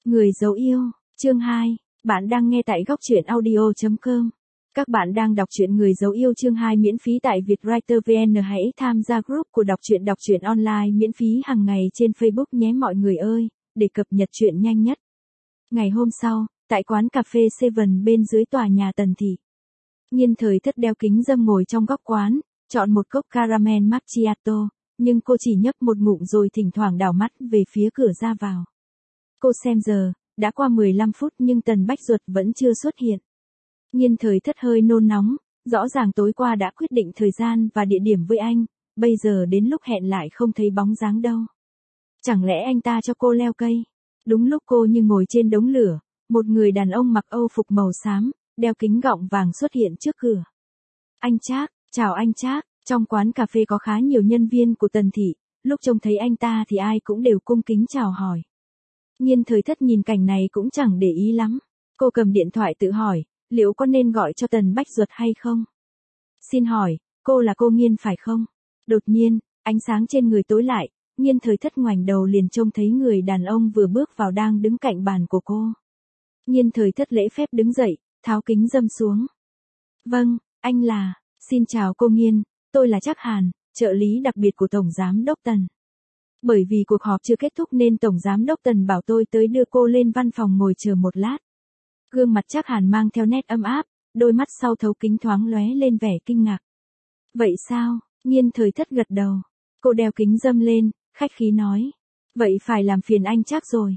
Người dấu yêu, chương 2, bạn đang nghe tại góc truyện audio.com. Các bạn đang đọc truyện Người dấu yêu chương 2 miễn phí tại Vietwriter VN. Hãy tham gia group của đọc truyện online miễn phí hàng ngày trên Facebook nhé mọi người ơi, để cập nhật truyện nhanh nhất. Ngày hôm sau, tại quán cà phê Seven bên dưới tòa nhà Tần Thị. Nhiên Thời Thất đeo kính râm ngồi trong góc quán, chọn một cốc caramel macchiato, nhưng cô chỉ nhấp một ngụm rồi thỉnh thoảng đảo mắt về phía cửa ra vào. Cô xem giờ, đã qua 15 phút nhưng Tần Bách Duật vẫn chưa xuất hiện. Nhiên Thời Thất hơi nôn nóng, rõ ràng tối qua đã quyết định thời gian và địa điểm với anh, bây giờ đến lúc hẹn lại không thấy bóng dáng đâu. Chẳng lẽ anh ta cho cô leo cây? Đúng lúc cô như ngồi trên đống lửa, một người đàn ông mặc âu phục màu xám, đeo kính gọng vàng xuất hiện trước cửa. Anh Trác, chào anh Trác. Trong quán cà phê có khá nhiều nhân viên của Tần Thị, lúc trông thấy anh ta thì ai cũng đều cung kính chào hỏi. Nhiên Thời Thất nhìn cảnh này cũng chẳng để ý lắm. Cô cầm điện thoại tự hỏi, liệu có nên gọi cho Tần Bách Duật hay không? Xin hỏi, cô là cô Nhiên phải không? Đột nhiên, ánh sáng trên người tối lại, Nhiên Thời Thất ngoảnh đầu liền trông thấy người đàn ông vừa bước vào đang đứng cạnh bàn của cô. Nhiên Thời Thất lễ phép đứng dậy, tháo kính râm xuống. Vâng, anh là, xin chào cô Nhiên, tôi là Trác Hàn, trợ lý đặc biệt của Tổng Giám đốc Tần. Bởi vì cuộc họp chưa kết thúc nên Tổng Giám đốc Tần bảo tôi tới đưa cô lên văn phòng ngồi chờ một lát. Gương mặt Trác Hàn mang theo nét ấm áp, đôi mắt sau thấu kính thoáng lóe lên vẻ kinh ngạc. Vậy sao? Nhiên Thời Thất gật đầu. Cô đeo kính râm lên, khách khí nói. Vậy phải làm phiền anh Trác rồi.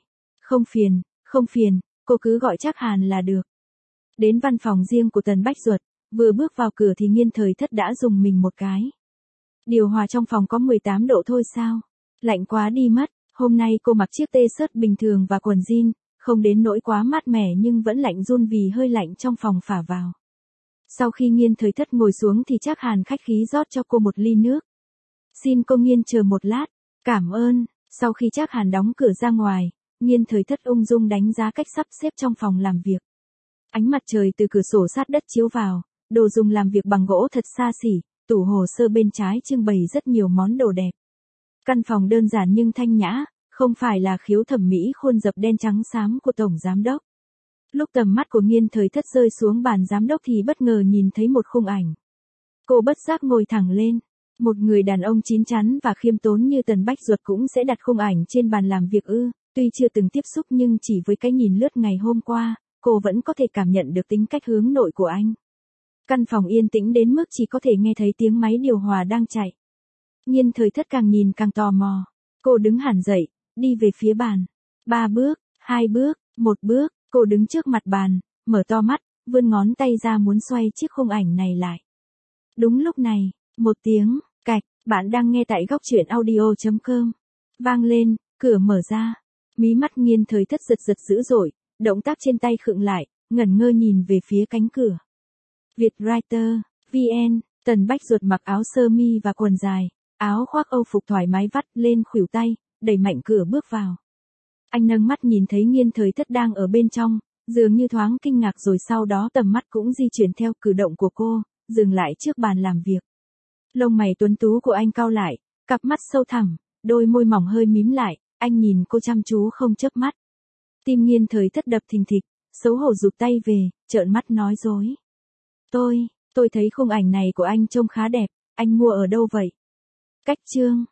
Không phiền, cô cứ gọi Trác Hàn là được. Đến văn phòng riêng của Tần Bách Duật, vừa bước vào cửa thì Nhiên Thời Thất đã rùng mình một cái. Điều hòa trong phòng có 18 độ thôi sao? Lạnh quá đi mất, hôm nay cô mặc chiếc t-shirt bình thường và quần jean, không đến nỗi quá mát mẻ nhưng vẫn lạnh run vì hơi lạnh trong phòng phả vào. Sau khi Nhiên Thời Thất ngồi xuống thì Trác Hàn khách khí rót cho cô một ly nước. Xin cô Nhiên chờ một lát, cảm ơn. Sau khi Trác Hàn đóng cửa ra ngoài, Nhiên Thời Thất ung dung đánh giá cách sắp xếp trong phòng làm việc. Ánh mặt trời từ cửa sổ sát đất chiếu vào, đồ dùng làm việc bằng gỗ thật xa xỉ, tủ hồ sơ bên trái trưng bày rất nhiều món đồ đẹp. Căn phòng đơn giản nhưng thanh nhã, không phải là khiếu thẩm mỹ khuôn dập đen trắng xám của Tổng Giám đốc. Lúc tầm mắt của Nhiên Thời Thất rơi xuống bàn giám đốc thì bất ngờ nhìn thấy một khung ảnh. Cô bất giác ngồi thẳng lên. Một người đàn ông chín chắn và khiêm tốn như Tần Bách Duật cũng sẽ đặt khung ảnh trên bàn làm việc ư? Tuy chưa từng tiếp xúc nhưng chỉ với cái nhìn lướt ngày hôm qua, cô vẫn có thể cảm nhận được tính cách hướng nội của anh. Căn phòng yên tĩnh đến mức chỉ có thể nghe thấy tiếng máy điều hòa đang chạy. Nhiên Thời Thất càng nhìn càng tò mò. Cô đứng hẳn dậy, đi về phía bàn. 3 bước, 2 bước, 1 bước, cô đứng trước mặt bàn, mở to mắt, vươn ngón tay ra muốn xoay chiếc khung ảnh này lại. Đúng lúc này, một tiếng, cạch, bạn đang nghe tại góc truyện audio.com. Vang lên, cửa mở ra. Mí mắt Nhiên Thời Thất giật giật dữ dội, động tác trên tay khựng lại, ngẩn ngơ nhìn về phía cánh cửa. Vietwriter, VN, Tần Bách Duật mặc áo sơ mi và quần dài, áo khoác âu phục thoải mái vắt lên khuỷu tay, đẩy mạnh cửa bước vào. Anh nâng mắt nhìn thấy Nhiên Thời Thất đang ở bên trong, dường như thoáng kinh ngạc rồi sau đó tầm mắt cũng di chuyển theo cử động của cô, dừng lại trước bàn làm việc. Lông mày tuấn tú của anh cau lại, cặp mắt sâu thẳm, đôi môi mỏng hơi mím lại, anh nhìn cô chăm chú không chớp mắt. Tim Nhiên Thời Thất đập thình thịch, xấu hổ rụt tay về, trợn mắt nói dối. Tôi thấy khung ảnh này của anh trông khá đẹp, anh mua ở đâu vậy? Cách chương.